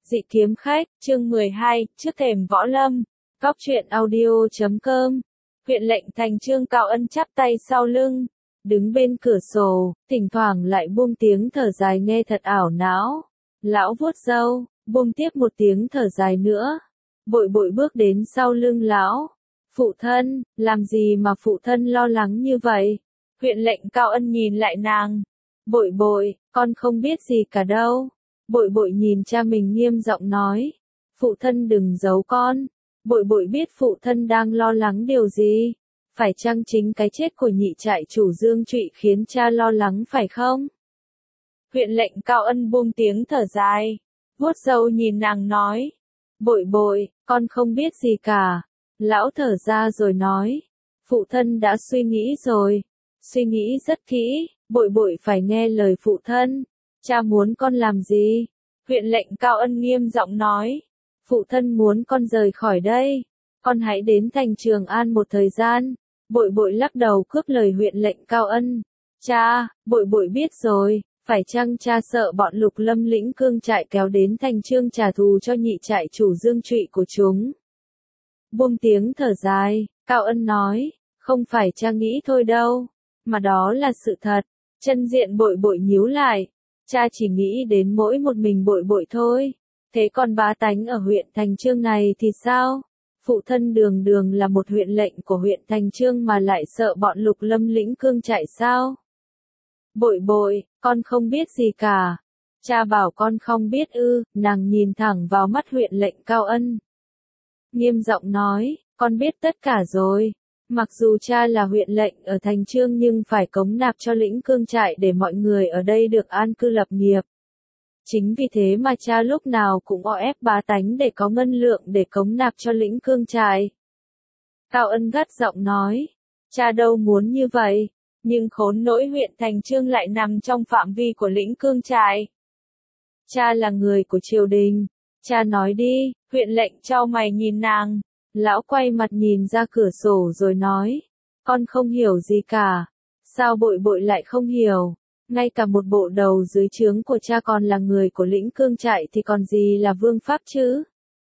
Dị kiếm khách, chương 12, trước thềm võ lâm. Cóc truyện audio.com. Huyện lệnh Thành Trương Cao Ân chắp tay sau lưng, đứng bên cửa sổ, thỉnh thoảng lại buông tiếng thở dài nghe thật ảo não. Lão vuốt râu, buông tiếp một tiếng thở dài nữa. Bội bội bước đến sau lưng lão. Phụ thân, làm gì mà phụ thân lo lắng như vậy? Huyện lệnh Cao Ân nhìn lại nàng. Bội bội, con không biết gì cả đâu. Bội bội nhìn cha mình nghiêm giọng nói. Phụ thân đừng giấu con. Bội bội biết phụ thân đang lo lắng điều gì. Phải chăng chính cái chết của nhị trại chủ Dương Trụy khiến cha lo lắng phải không? Huyện lệnh Cao Ân buông tiếng thở dài. Vuốt râu nhìn nàng nói. Bội bội, con không biết gì cả. Lão thở ra rồi nói. Phụ thân đã suy nghĩ rồi. Suy nghĩ rất kỹ, bội bội phải nghe lời phụ thân. Cha muốn con làm gì? Huyện lệnh Cao Ân nghiêm giọng nói. Phụ thân muốn con rời khỏi đây. Con hãy đến thành Trường An một thời gian. Bội bội lắc đầu cướp lời huyện lệnh Cao Ân. Cha, bội bội biết rồi. Phải chăng cha sợ bọn Lục Lâm lĩnh cương trại kéo đến thành Trương trả thù cho nhị trại chủ Dương Trụy của chúng? Buông tiếng thở dài, Cao Ân nói. Không phải cha nghĩ thôi đâu. Mà đó là sự thật. Chân diện bội bội nhíu lại. Cha chỉ nghĩ đến mỗi một mình bội bội thôi. Thế còn bá tánh ở huyện Thành Trương này thì sao? Phụ thân đường đường là một huyện lệnh của huyện Thành Trương mà lại sợ bọn Lục Lâm lĩnh cương chạy sao? Bội bội, con không biết gì cả. Cha bảo con không biết ư? Nàng nhìn thẳng vào mắt huyện lệnh Cao Ân. Nghiêm giọng nói, con biết tất cả rồi. Mặc dù cha là huyện lệnh ở Thành Trương nhưng phải cống nạp cho lĩnh cương trại để mọi người ở đây được an cư lập nghiệp. Chính vì thế mà cha lúc nào cũng o ép bá tánh để có ngân lượng để cống nạp cho lĩnh cương trại. Cao Ân gắt giọng nói, cha đâu muốn như vậy, nhưng khốn nỗi huyện Thành Trương lại nằm trong phạm vi của lĩnh cương trại. Cha là người của triều đình, cha nói đi, huyện lệnh chau mày nhìn nàng. Lão quay mặt nhìn ra cửa sổ rồi nói, con không hiểu gì cả. Sao bội bội lại không hiểu? Ngay cả một bộ đầu dưới trướng của cha còn là người của lĩnh cương trại thì còn gì là vương pháp chứ?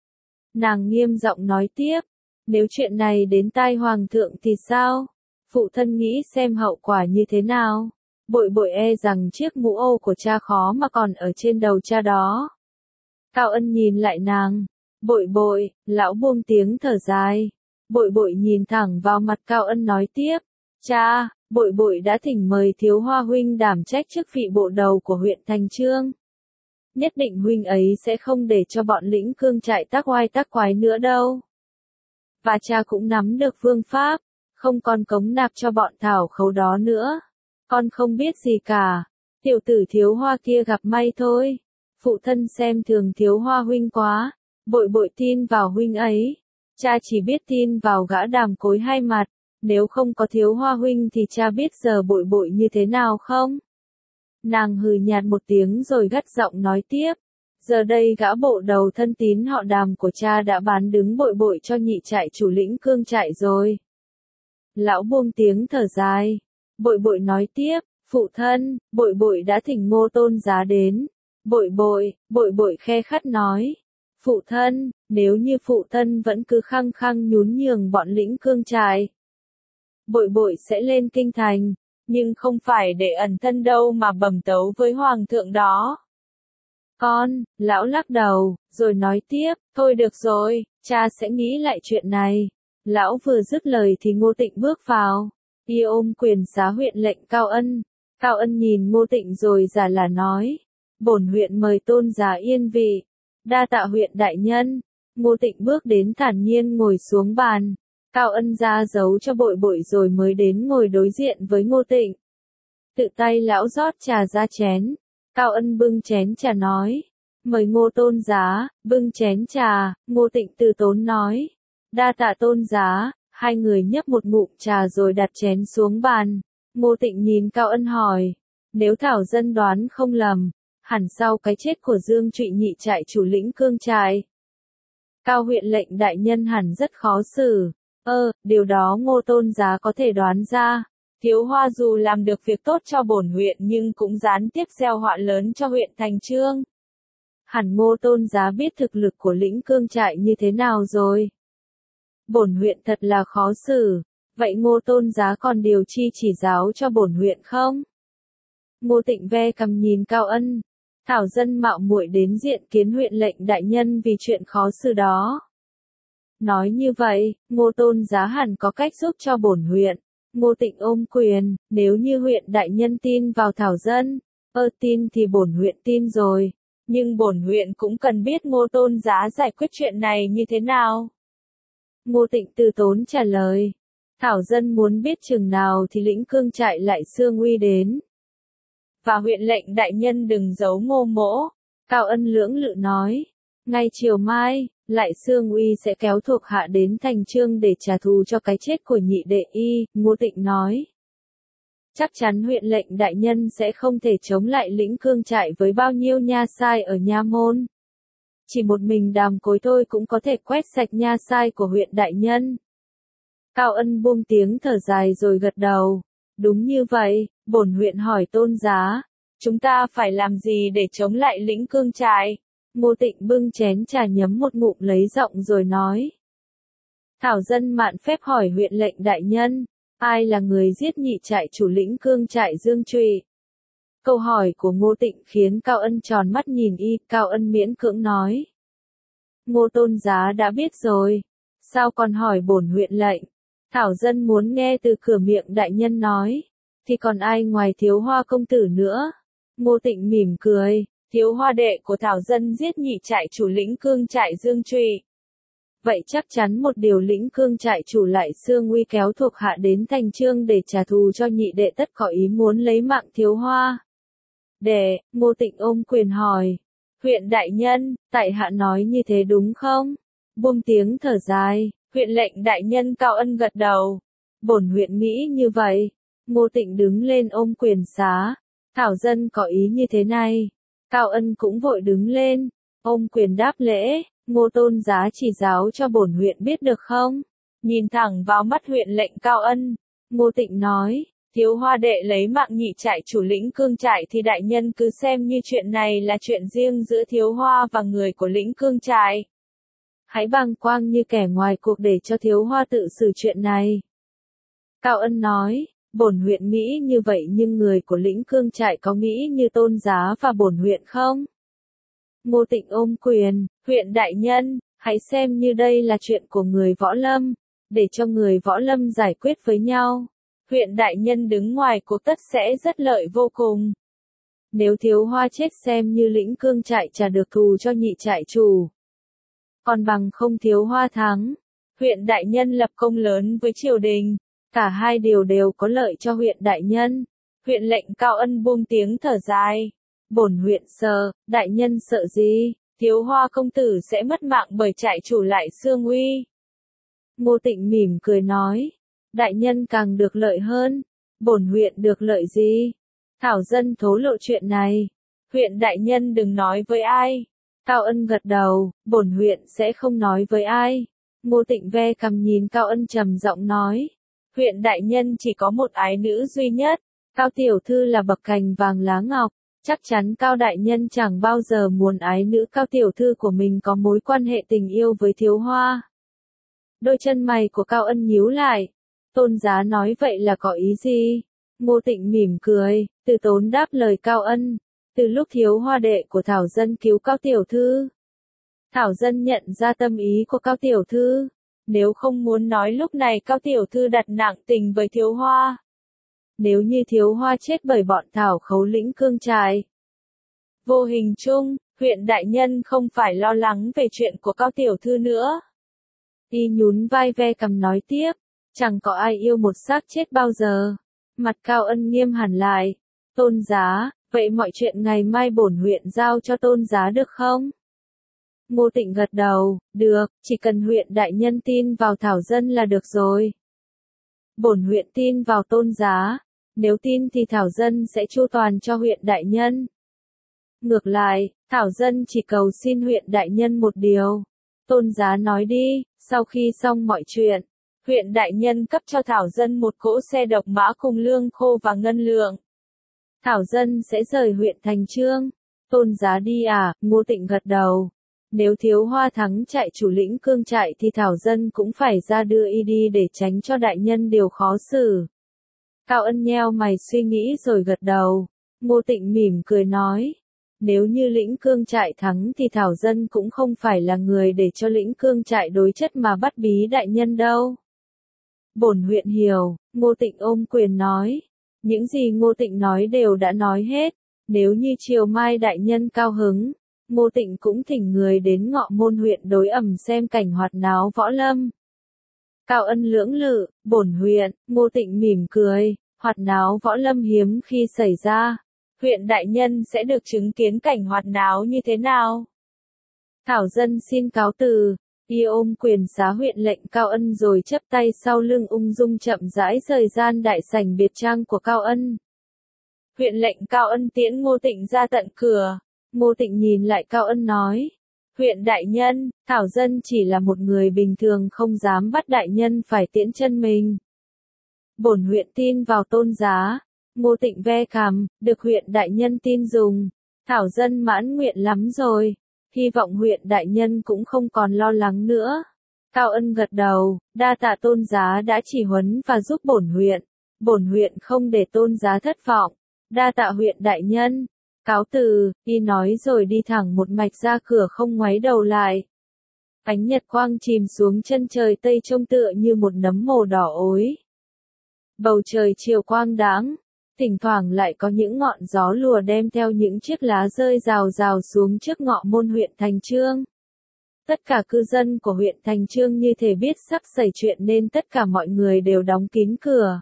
Nàng nghiêm giọng nói tiếp, nếu chuyện này đến tai hoàng thượng thì sao? Phụ thân nghĩ xem hậu quả như thế nào? Bội bội e rằng chiếc mũ ô của cha khó mà còn ở trên đầu cha đó. Cao Ân nhìn lại nàng. Bội bội, lão buông tiếng thở dài. Bội bội nhìn thẳng vào mặt Cao Ân nói tiếp. Cha, bội bội đã thỉnh mời Thiếu Hoa huynh đảm trách chức vị bộ đầu của huyện Thành Trương. Nhất định huynh ấy sẽ không để cho bọn lĩnh cương trại tác oai tác quái nữa đâu. Và cha cũng nắm được phương pháp, không còn cống nạp cho bọn thảo khấu đó nữa. Con không biết gì cả. Tiểu tử Thiếu Hoa kia gặp may thôi. Phụ thân xem thường Thiếu Hoa huynh quá. Bội bội tin vào huynh ấy. Cha chỉ biết tin vào gã đàm cối hai mặt. Nếu không có Thiếu Hoa huynh thì cha biết giờ bội bội như thế nào không? Nàng hừ nhạt một tiếng rồi gắt giọng nói tiếp. Giờ đây gã bộ đầu thân tín họ Đàm của cha đã bán đứng bội bội cho nhị trại chủ lĩnh cương trại rồi. Lão buông tiếng thở dài. Bội bội nói tiếp. Phụ thân, bội bội đã thỉnh Ngô Tôn Giá đến. Bội bội khe khắt nói. Phụ thân, nếu như phụ thân vẫn cứ khăng khăng nhún nhường bọn lĩnh cương trại, bội bội sẽ lên kinh thành, nhưng không phải để ẩn thân đâu mà bẩm tấu với hoàng thượng đó. Con, lão lắc đầu, rồi nói tiếp, thôi được rồi, cha sẽ nghĩ lại chuyện này. Lão vừa dứt lời thì Ngô Tịnh bước vào, y ôm quyền xá huyện lệnh Cao Ân. Cao Ân nhìn Ngô Tịnh rồi giả là nói, bổn huyện mời Tôn Giá yên vị. Đa tạ huyện đại nhân. Ngô Tịnh bước đến thản nhiên ngồi xuống bàn. Cao Ân ra dấu cho bội bội rồi mới đến ngồi đối diện với Ngô Tịnh. Tự tay lão rót trà ra chén. Cao Ân bưng chén trà nói. Mời Ngô Tôn Giá, bưng chén trà. Ngô Tịnh từ tốn nói. Đa tạ Tôn Giá. Hai người nhấp một ngụm trà rồi đặt chén xuống bàn. Ngô Tịnh nhìn Cao Ân hỏi. Nếu Thảo dân đoán không lầm, hẳn sau cái chết của Dương Trụy nhị trại chủ lĩnh cương trại, Cao huyện lệnh đại nhân hẳn rất khó xử. Điều đó Ngô Tôn Giá có thể đoán ra. Thiếu Hoa dù làm được việc tốt cho bổn huyện nhưng cũng gián tiếp gieo họa lớn cho huyện Thành Trương. Hẳn Ngô Tôn Giá biết thực lực của Lĩnh Cương trại như thế nào rồi. Bổn huyện thật là khó xử, vậy Ngô Tôn Giá còn điều chi chỉ giáo cho bổn huyện không? Ngô Tịnh ve cằm nhìn Cao Ân, thảo dân mạo muội đến diện kiến huyện lệnh đại nhân vì chuyện khó xử đó. Nói như vậy, Ngô Tôn Giá hẳn có cách giúp cho bổn huyện. Ngô Tịnh ôm quyền, nếu như huyện đại nhân tin vào thảo dân, tin thì bổn huyện tin rồi, nhưng bổn huyện cũng cần biết Ngô Tôn Giá giải quyết chuyện này như thế nào. Ngô Tịnh từ tốn trả lời, thảo dân muốn biết chừng nào thì Lĩnh Cương trại lại xương uy đến. Và huyện lệnh đại nhân đừng giấu Ngô mỗ, Cao Ân lưỡng lự nói, ngay chiều mai, lại xương uy sẽ kéo thuộc hạ đến Thành Chương để trả thù cho cái chết của nhị đệ y, Ngô Tịnh nói. Chắc chắn huyện lệnh đại nhân sẽ không thể chống lại Lĩnh Cương trại với bao nhiêu nha sai ở nha môn. Chỉ một mình Đàm Cối thôi cũng có thể quét sạch nha sai của huyện đại nhân. Cao Ân buông tiếng thở dài rồi gật đầu. Đúng như vậy, bổn huyện hỏi Tôn Giá, chúng ta phải làm gì để chống lại Lĩnh Cương trại? Ngô Tịnh bưng chén trà nhấm một ngụm lấy giọng rồi nói. Thảo dân mạn phép hỏi huyện lệnh đại nhân, ai là người giết nhị trại chủ Lĩnh Cương trại Dương Trụy? Câu hỏi của Ngô Tịnh khiến Cao Ân tròn mắt nhìn y, Cao Ân miễn cưỡng nói. Ngô Tôn Giá đã biết rồi, sao còn hỏi bổn huyện lệnh? Thảo dân muốn nghe từ cửa miệng đại nhân nói, thì còn ai ngoài Thiếu Hoa công tử nữa? Ngô Tịnh mỉm cười, Thiếu Hoa đệ của Thảo dân giết nhị trại chủ Lĩnh Cương trại Dương Trụy. Vậy chắc chắn một điều Lĩnh Cương trại chủ lại xương uy kéo thuộc hạ đến Thành Chương để trả thù cho nhị đệ tất có ý muốn lấy mạng Thiếu Hoa. Đệ, Ngô Tịnh ôm quyền hỏi, huyện đại nhân, tại hạ nói như thế đúng không? Buông tiếng thở dài, huyện lệnh đại nhân. Cao Ân gật đầu. Bổn huyện nghĩ như vậy. Ngô Tịnh đứng lên ôm quyền xá. Thảo dân có ý như thế này. Cao Ân cũng vội đứng lên, ôm quyền đáp lễ. Ngô Tôn Giá chỉ giáo cho bổn huyện biết được không? Nhìn thẳng vào mắt huyện lệnh Cao Ân, Ngô Tịnh nói, Thiếu Hoa đệ lấy mạng nhị trại chủ Lĩnh Cương trại thì đại nhân cứ xem như chuyện này là chuyện riêng giữa Thiếu Hoa và người của Lĩnh Cương trại. Hãy bàng quang như kẻ ngoài cuộc để cho Thiếu Hoa tự xử chuyện này. Cao Ân nói, bổn huyện nghĩ như vậy nhưng người của Lĩnh Cương trại có nghĩ như Tôn Giá và bổn huyện không? Ngô Tịnh ôm quyền, huyện đại nhân, hãy xem như đây là chuyện của người võ lâm, để cho người võ lâm giải quyết với nhau. Huyện đại nhân đứng ngoài cuộc tất sẽ rất lợi vô cùng. Nếu Thiếu Hoa chết xem như Lĩnh Cương trại trả được thù cho nhị trại chủ. Còn bằng không Thiếu Hoa thắng. Huyện đại nhân lập công lớn với triều đình. Cả hai điều đều có lợi cho huyện đại nhân. Huyện lệnh Cao Ân buông tiếng thở dài. Bổn huyện sợ, đại nhân sợ gì? Thiếu Hoa công tử sẽ mất mạng bởi trại chủ lại xương uy. Ngô Tịnh mỉm cười nói. Đại nhân càng được lợi hơn. Bổn huyện được lợi gì? Thảo dân thố lộ chuyện này. Huyện đại nhân đừng nói với ai. Cao Ân gật đầu, bổn huyện sẽ không nói với ai. Ngô Tịnh ve cằm nhìn Cao Ân trầm giọng nói. Huyện đại nhân chỉ có một ái nữ duy nhất. Cao tiểu thư là bậc cành vàng lá ngọc. Chắc chắn Cao đại nhân chẳng bao giờ muốn ái nữ Cao tiểu thư của mình có mối quan hệ tình yêu với Thiếu Hoa. Đôi chân mày của Cao Ân nhíu lại. Tôn Giá nói vậy là có ý gì? Ngô Tịnh mỉm cười, từ tốn đáp lời Cao Ân. Từ lúc Thiếu Hoa đệ của Thảo dân cứu Cao tiểu thư, Thảo dân nhận ra tâm ý của Cao tiểu thư. Nếu không muốn nói lúc này Cao tiểu thư đặt nặng tình với Thiếu Hoa. Nếu như Thiếu Hoa chết bởi bọn Thảo khấu Lĩnh Cương trại. Vô hình chung, huyện đại nhân không phải lo lắng về chuyện của Cao tiểu thư nữa. Y nhún vai ve cằm nói tiếp, chẳng có ai yêu một xác chết bao giờ. Mặt Cao Ân nghiêm hẳn lại. Tôn Giá, vậy mọi chuyện ngày mai bổn huyện giao cho Tôn Giá được không? Ngô Tịnh gật đầu, được, chỉ cần huyện đại nhân tin vào Thảo dân là được rồi. Bổn huyện tin vào Tôn Giá, nếu tin thì Thảo dân sẽ chu toàn cho huyện đại nhân. Ngược lại, Thảo dân chỉ cầu xin huyện đại nhân một điều. Tôn Giá nói đi, sau khi xong mọi chuyện, huyện đại nhân cấp cho Thảo dân một cỗ xe độc mã cùng lương khô và ngân lượng. Thảo dân sẽ rời huyện Thành Chương, Tôn giá đi à, Ngô Tịnh gật đầu. Nếu Thiếu Hoa thắng chạy chủ lĩnh cương trại thì Thảo Dân cũng phải ra đưa y đi để tránh cho đại nhân điều khó xử. Cao Ân nheo mày suy nghĩ rồi gật đầu. Ngô Tịnh mỉm cười nói. Nếu như lĩnh cương trại thắng thì Thảo Dân cũng không phải là người để cho lĩnh cương trại đối chất mà bắt bí đại nhân đâu. Bổn huyện hiểu, Ngô Tịnh ôm quyền nói. Những gì Ngô Tịnh nói đều đã nói hết. Nếu như chiều mai đại nhân cao hứng, Ngô Tịnh cũng thỉnh người đến Ngọ Môn huyện đối ẩm xem cảnh hoạt náo võ lâm. Cao Ân lưỡng lự, bổn huyện, Ngô Tịnh mỉm cười, hoạt náo võ lâm hiếm khi xảy ra. Huyện đại nhân sẽ được chứng kiến cảnh hoạt náo như thế nào? Thảo Dân xin cáo từ. Y ôm quyền xá huyện lệnh Cao Ân rồi chắp tay sau lưng ung dung chậm rãi rời gian đại sảnh biệt trang của Cao Ân. Huyện lệnh Cao Ân tiễn Ngô Tịnh ra tận cửa. Ngô Tịnh nhìn lại Cao Ân nói. Huyện đại nhân, Thảo Dân chỉ là một người bình thường không dám bắt đại nhân phải tiễn chân mình. Bổn huyện tin vào Tôn giá. Ngô Tịnh ve cằm, được huyện đại nhân tin dùng. Thảo Dân mãn nguyện lắm rồi. Hy vọng huyện đại nhân cũng không còn lo lắng nữa. Cao Ân gật đầu, đa tạ Tôn giá đã chỉ huấn và giúp bổn huyện. Bổn huyện không để Tôn giá thất vọng. Đa tạ huyện đại nhân. Cáo từ, y nói rồi đi thẳng một mạch ra cửa không ngoái đầu lại. Ánh nhật quang chìm xuống chân trời tây trông tựa như một nấm màu đỏ ối. Bầu trời chiều quang đãng, thỉnh thoảng lại có những ngọn gió lùa đem theo những chiếc lá rơi rào rào xuống trước Ngọ Môn huyện Thành Chương. Tất cả cư dân của huyện Thành Chương như thể biết sắp xảy chuyện nên tất cả mọi người đều đóng kín cửa.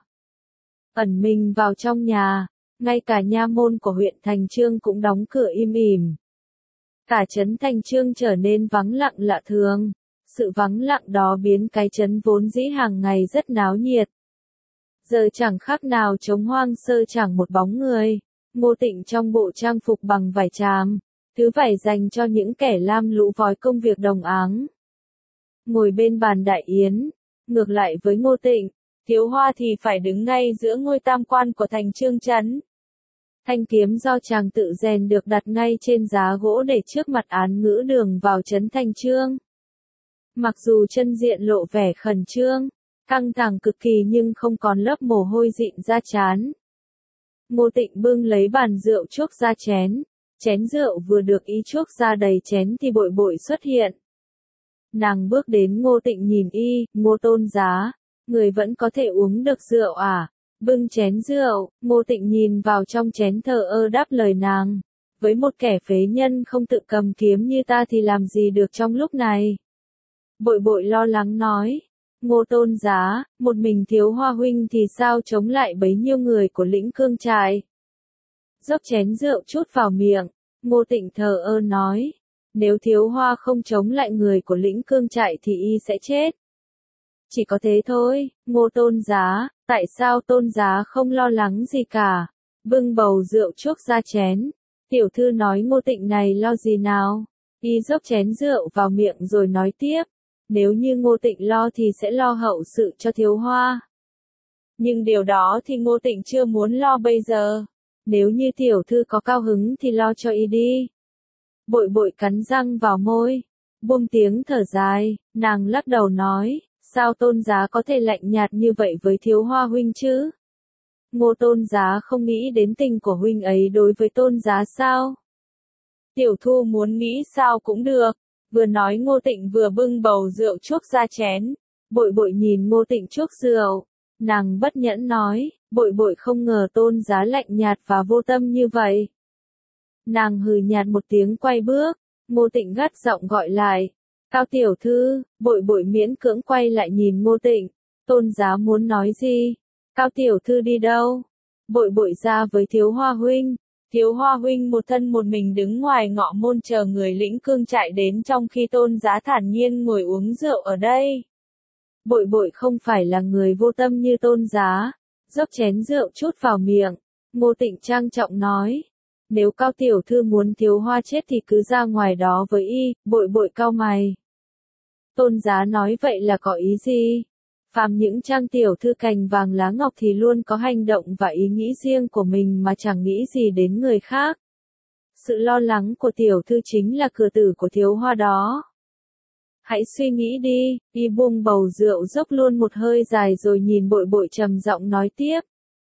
Ẩn mình vào trong nhà, ngay cả nha môn của huyện Thành Chương cũng đóng cửa im ỉm. Cả trấn Thành Chương trở nên vắng lặng lạ thường. Sự vắng lặng đó biến cái trấn vốn dĩ hàng ngày rất náo nhiệt. Giờ chẳng khác nào trống hoang sơ chẳng một bóng người. Ngô Tịnh trong bộ trang phục bằng vải tràm, thứ vải dành cho những kẻ lam lũ vói công việc đồng áng. Ngồi bên bàn đại yến, ngược lại với Ngô Tịnh, Thiếu Hoa thì phải đứng ngay giữa ngôi tam quan của Thành Chương trấn. Thanh kiếm do chàng tự rèn được đặt ngay trên giá gỗ để trước mặt án ngữ đường vào trấn Thành Chương. Mặc dù chân diện lộ vẻ khẩn trương, căng thẳng cực kỳ nhưng không còn lớp mồ hôi dịn ra trán. Ngô Tịnh bưng lấy bàn rượu chuốc ra chén. Chén rượu vừa được y chuốc ra đầy chén thì Bội Bội xuất hiện. Nàng bước đến Ngô Tịnh nhìn y, Ngô Tôn giá, người vẫn có thể uống được rượu à? Bưng chén rượu, Ngô Tịnh nhìn vào trong chén thờ ơ đáp lời nàng. Với một kẻ phế nhân không tự cầm kiếm như ta thì làm gì được trong lúc này? Bội Bội lo lắng nói. Ngô Tôn giá, một mình Thiếu Hoa huynh thì sao chống lại bấy nhiêu người của lĩnh cương trại? Dốc chén rượu chút vào miệng, Ngô Tịnh thờ ơ nói. Nếu Thiếu Hoa không chống lại người của lĩnh cương trại thì y sẽ chết. Chỉ có thế thôi, Ngô Tôn giá, tại sao Tôn giá không lo lắng gì cả? Bưng bầu rượu chuốc ra chén. Tiểu thư nói Ngô Tịnh này lo gì nào? Y dốc chén rượu vào miệng rồi nói tiếp. Nếu như Ngô Tịnh lo thì sẽ lo hậu sự cho Thiếu Hoa. Nhưng điều đó thì Ngô Tịnh chưa muốn lo bây giờ. Nếu như tiểu thư có cao hứng thì lo cho y đi. Bội Bội cắn răng vào môi, buông tiếng thở dài, nàng lắc đầu nói, sao Tôn giá có thể lạnh nhạt như vậy với Thiếu Hoa huynh chứ? Ngô Tôn giá không nghĩ đến tình của huynh ấy đối với Tôn giá sao? Tiểu thu muốn nghĩ sao cũng được. Vừa nói Ngô Tịnh vừa bưng bầu rượu chuốc ra chén. Bội Bội nhìn Ngô Tịnh chuốc rượu, nàng bất nhẫn nói, Bội Bội không ngờ Tôn giá lạnh nhạt và vô tâm như vậy. Nàng hừ nhạt một tiếng quay bước, Ngô Tịnh gắt giọng gọi lại, Cao tiểu thư. Bội Bội miễn cưỡng quay lại nhìn Ngô Tịnh, Tôn giá muốn nói gì? Cao tiểu thư đi đâu? Bội Bội ra với Thiếu Hoa huynh. Thiếu Hoa huynh một thân một mình đứng ngoài Ngọ Môn chờ người lĩnh cương trại đến trong khi Tôn giá thản nhiên ngồi uống rượu ở đây. Bội Bội không phải là người vô tâm như Tôn giá. Dốc chén rượu chút vào miệng, Ngô Tịnh trang trọng nói. Nếu Cao tiểu thư muốn Thiếu Hoa chết thì cứ ra ngoài đó với y. Bội Bội cau mày. Tôn giá nói vậy là có ý gì? Phàm những trang tiểu thư cành vàng lá ngọc thì luôn có hành động và ý nghĩ riêng của mình mà chẳng nghĩ gì đến người khác. sự lo lắng của tiểu thư chính là cửa tử của thiếu hoa đó. Hãy suy nghĩ đi, y buông bầu rượu dốc luôn một hơi dài rồi nhìn Bội Bội trầm giọng nói tiếp.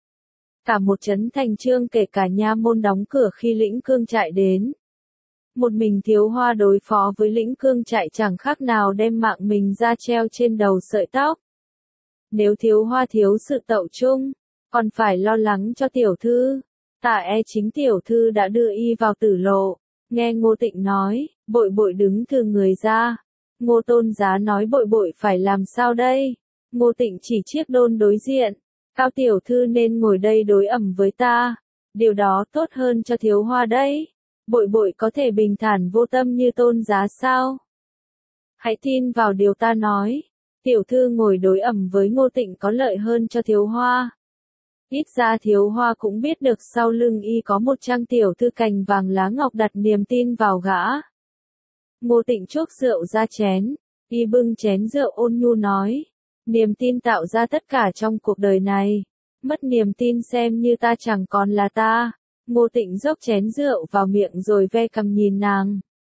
Cả một trấn Thành Chương kể cả nha môn đóng cửa khi Lĩnh Cương Trại đến. Một mình thiếu hoa đối phó với Lĩnh Cương Trại chẳng khác nào đem mạng mình ra treo trên đầu sợi tóc. Nếu thiếu hoa thiếu sự tậu trung, còn phải lo lắng cho tiểu thư. Chính tiểu thư đã đưa y vào tử lộ. Nghe Ngô Tịnh nói, Bội Bội đứng thừ người ra. Ngô Tôn Giá nói Bội Bội phải làm sao đây? Ngô Tịnh chỉ chiếc đôn đối diện. Cao tiểu thư nên ngồi đây đối ẩm với ta. Điều đó tốt hơn cho thiếu hoa đấy. Bội Bội có thể bình thản vô tâm như Tôn Giá sao? Hãy tin vào điều ta nói. Tiểu thư ngồi đối ẩm với Ngô Tịnh có lợi hơn cho thiếu hoa. Ít ra thiếu hoa cũng biết được sau lưng y có một trang tiểu thư cành vàng lá ngọc đặt niềm tin vào gã. Ngô Tịnh chốc rượu ra chén, y bưng chén rượu ôn nhu nói. Niềm tin tạo ra tất cả trong cuộc đời này. Mất niềm tin xem như ta chẳng còn là ta. Ngô Tịnh dốc chén rượu vào miệng rồi ve cằm nhìn nàng.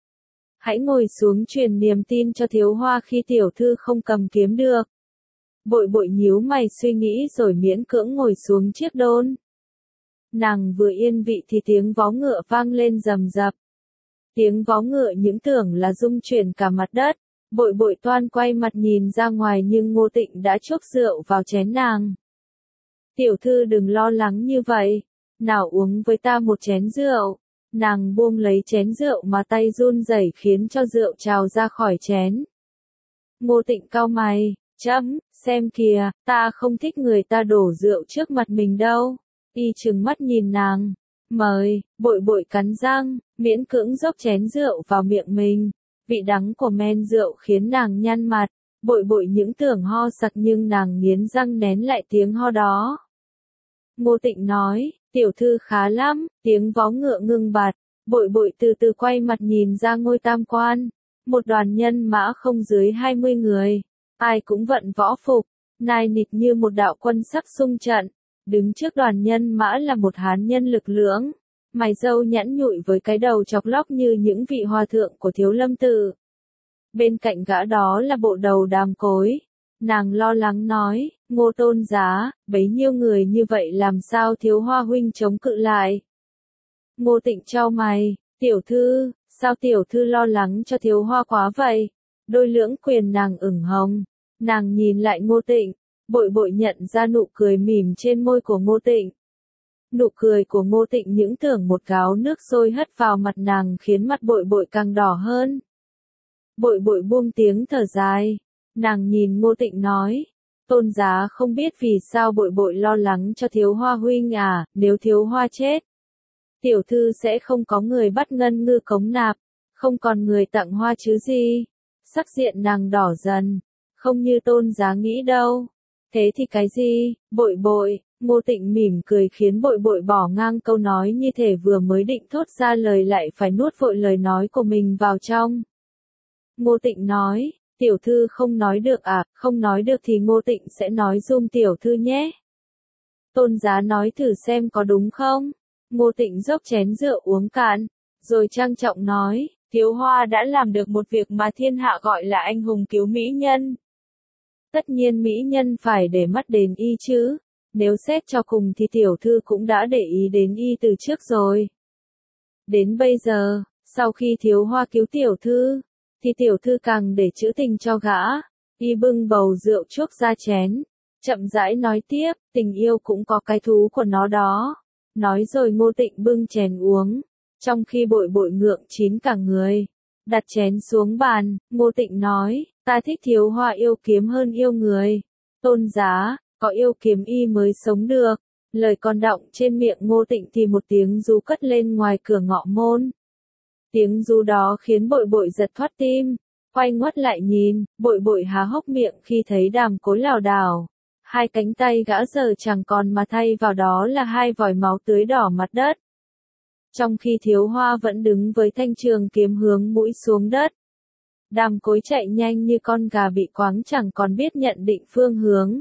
Hãy ngồi xuống truyền niềm tin cho thiếu hoa khi tiểu thư không cầm kiếm được. Bội Bội nhíu mày suy nghĩ rồi miễn cưỡng ngồi xuống chiếc đôn. Nàng vừa yên vị thì tiếng vó ngựa vang lên rầm rập. Tiếng vó ngựa những tưởng là rung chuyển cả mặt đất. Bội Bội toan quay mặt nhìn ra ngoài nhưng Ngô Tịnh đã chốc rượu vào chén nàng. Tiểu thư đừng lo lắng như vậy. Nào uống với ta một chén rượu. Nàng buông lấy chén rượu mà tay run rẩy khiến cho rượu trào ra khỏi chén. Ngô Tịnh cau mày, xem kìa, ta không thích người ta đổ rượu trước mặt mình đâu. Y trừng mắt nhìn nàng. Mời, Bội Bội cắn răng, miễn cưỡng dốc chén rượu vào miệng mình. Vị đắng của men rượu khiến nàng nhăn mặt. Bội Bội những tưởng ho sặc nhưng nàng nghiến răng nén lại tiếng ho đó. Ngô Tịnh nói, tiểu thư khá lắm, tiếng vó ngựa ngưng bặt. Bội Bội từ từ quay mặt nhìn ra ngôi tam quan. Một đoàn nhân mã không dưới 20 người. Ai cũng vận võ phục, nai nịt như một đạo quân sắc xung trận. Đứng trước đoàn nhân mã là một hán nhân lực lưỡng, mày râu nhẵn nhụi với cái đầu chọc lóc như những vị hòa thượng của Thiếu Lâm Tự. Bên cạnh gã đó là bộ đầu Đàm Cối. Nàng lo lắng nói, Ngô Tôn Giá, bấy nhiêu người như vậy làm sao thiếu hoa huynh chống cự lại. Ngô Tịnh chau mày, tiểu thư, sao tiểu thư lo lắng cho thiếu hoa quá vậy? Đôi lưỡng quyền nàng ửng hồng. Nàng nhìn lại Ngô Tịnh. Bội Bội nhận ra nụ cười mỉm trên môi của Ngô Tịnh. Nụ cười của Ngô Tịnh những tưởng một gáo nước sôi hất vào mặt nàng khiến mặt Bội Bội càng đỏ hơn. Bội Bội buông tiếng thở dài. Nàng nhìn Ngô Tịnh nói. Tôn Giá không biết vì sao Bội Bội lo lắng cho thiếu hoa huynh à, nếu thiếu hoa chết. Tiểu thư sẽ không có người bắt ngân ngư cống nạp, không còn người tặng hoa chứ gì. Sắc diện nàng đỏ dần, không như Tôn Giá nghĩ đâu. Thế thì cái gì, Bội Bội, Ngô Tịnh mỉm cười khiến Bội Bội bỏ ngang câu nói như thể vừa mới định thốt ra lời lại phải nuốt vội lời nói của mình vào trong. Ngô Tịnh nói, tiểu thư không nói được à, không nói được thì Ngô Tịnh sẽ nói giùm tiểu thư nhé. Tôn Giá nói thử xem có đúng không? Ngô Tịnh dốc chén rượu uống cạn, rồi trang trọng nói, thiếu hoa đã làm được một việc mà thiên hạ gọi là anh hùng cứu mỹ nhân. Tất nhiên mỹ nhân phải để mắt đến y chứ, nếu xét cho cùng thì tiểu thư cũng đã để ý đến y từ trước rồi. Đến bây giờ, sau khi thiếu hoa cứu tiểu thư, thì tiểu thư càng để trữ tình cho gã. Y bưng bầu rượu chuốc ra chén, chậm rãi nói tiếp, tình yêu cũng có cái thú của nó đó. Nói rồi Ngô Tịnh bưng chén uống, trong khi Bội Bội ngượng chín cả người. Đặt chén xuống bàn, Ngô Tịnh nói, ta thích thiếu hoa yêu kiếm hơn yêu người. Tôn Giá, có yêu kiếm y mới sống được. Lời còn đọng trên miệng Ngô Tịnh thì một tiếng ru cất lên ngoài cửa ngọ môn. Tiếng ru đó khiến Bội Bội giật thoát tim, quay ngoắt lại nhìn, Bội Bội há hốc miệng khi thấy Đàm Cối lảo đảo. Hai cánh tay gã giờ chẳng còn mà thay vào đó là hai vòi máu tưới đỏ mặt đất. Trong khi thiếu hoa vẫn đứng với thanh trường kiếm hướng mũi xuống đất. Đàm Cối chạy nhanh như con gà bị quáng chẳng còn biết nhận định phương hướng.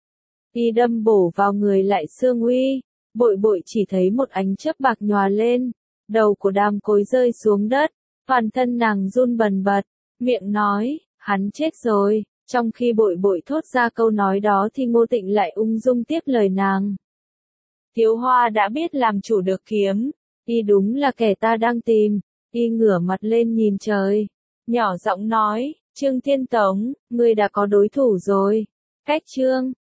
Y đâm bổ vào người lại Sương Uy, Bội Bội chỉ thấy một ánh chớp bạc nhòa lên. Đầu của Đàm Cối rơi xuống đất, toàn thân nàng run bần bật, miệng nói, hắn chết rồi. Trong khi Bội Bội thốt ra câu nói đó thì Ngô Tịnh lại ung dung tiếp lời nàng. Thiếu Hoa đã biết làm chủ được kiếm, y đúng là kẻ ta đang tìm. Y ngửa mặt lên nhìn trời, nhỏ giọng nói, Trương Thiên Tống, ngươi đã có đối thủ rồi. Cách chương